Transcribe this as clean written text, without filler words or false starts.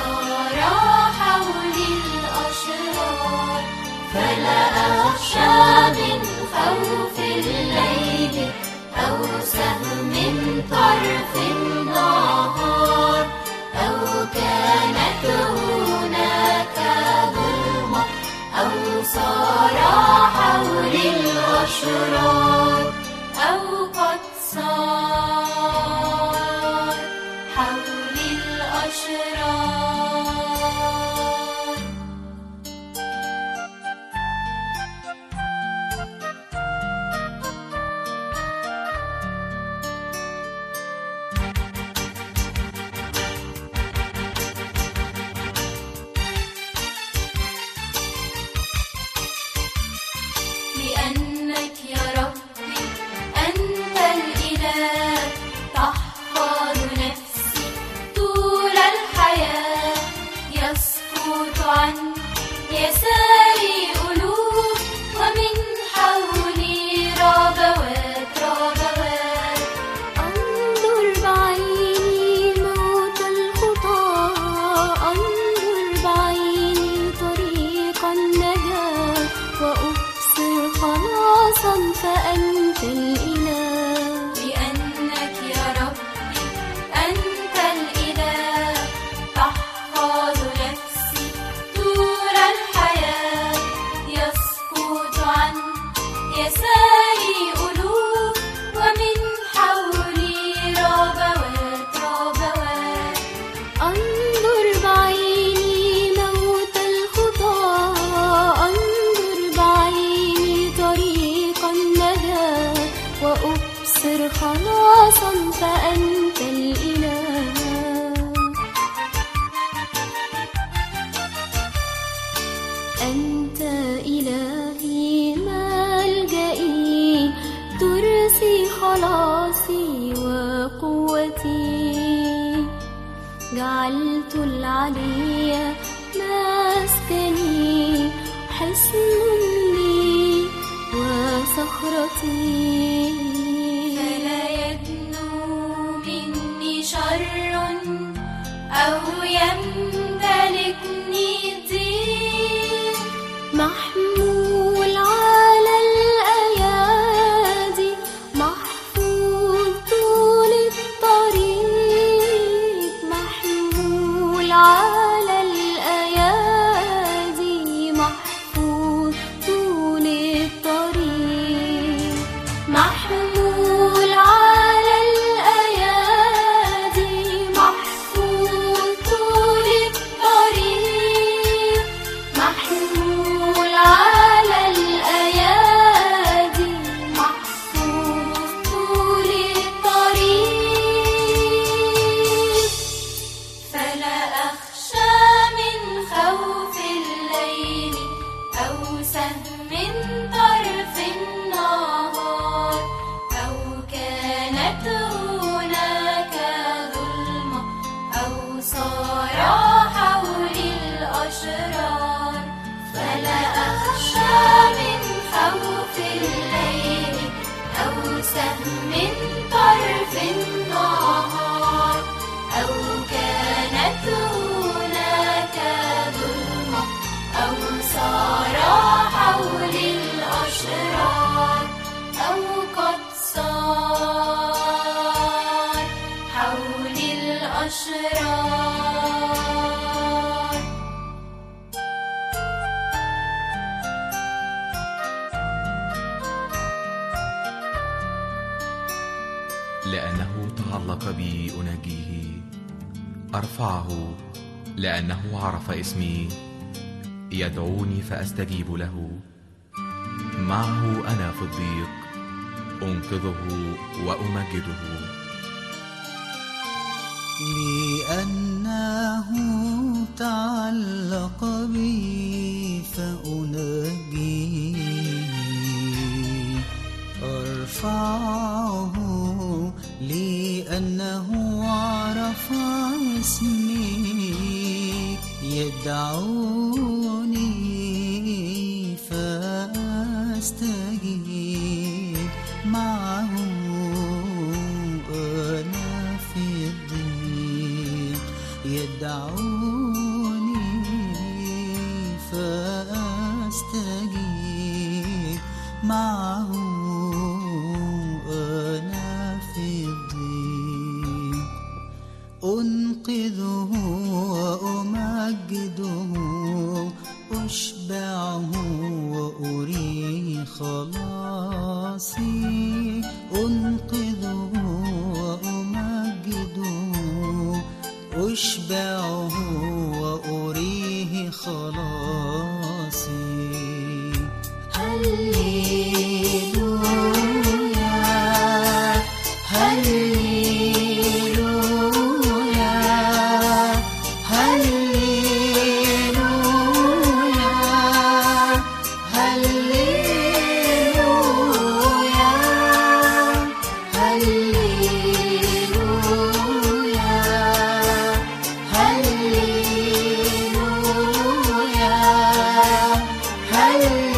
صار حولي الأشرار، فلا أخشى من خوف الليل أو سهم طرف النهار، أو كانت هناك ظلمة أو صار حولي الأشرار، أو قد صار حولي الأشرار. لأنك يا ربي أنت الإله، تحفظ نفسي طول الحياة، يسقط عن يساري ألوف، ومن حولي ربوات ربوات. أنظر بعيني موت الخطاة، أنظر بعيني طريق النجاة، وأبصر خلاصا فأنت الإله. لأنك يا ربي أنت الإله، تحفظ نفسي طول الحياة، يسقط عن يساري ألوف، ومن حولي ربوات ربوات. أنظر بعيني موت الخطاة، أنظر بعيني طريق النجاة، وأبصر خلاصا فأنت الإله. أنت إلهي ملجئي، ترسي خلاصي وقوتي، جعلت العلي مسكني، حصن لي وصخرتي. فلا يدنو مني شر أو يمتلكني ضيق، محمول على الأيادي، محفوظ طول الطريق، محمول على الأيادي، محفوظ طول الطريق، محمول على الأيادي، محفوظ طول الطريق، محمول على الأيادي، محفوظ طول الطريق. فلا أخشى من خوف الليل أو سهم طرف النهار، أو كانت هناك ظلمة أو صار حولي الأشرار. فلا أخشى من خوف الليل أو سهم طرف النهار، أو كانت هناك ظلمة أو صار حولي الأشرار، أو قد صار حولي الأشرار. لأنه تعلق بي أناجيه، أرفعه لأنه عرف اسمي، يدعوني فأستجيب له، معه أنا في الضيق أنقذه وأمجده. لأنه تعلق بي فأنجيه، أرفعه لأنه عرف اسمي، يدعوني فأستجيب، معه أنا في الضيق، يدعوني أشبعه وأريه خلاصي، أنقذه وأمجده، أشبعه وأريه خلاصي. هللويا هللويا هللويا هللويا هللويا هللويا هللويا.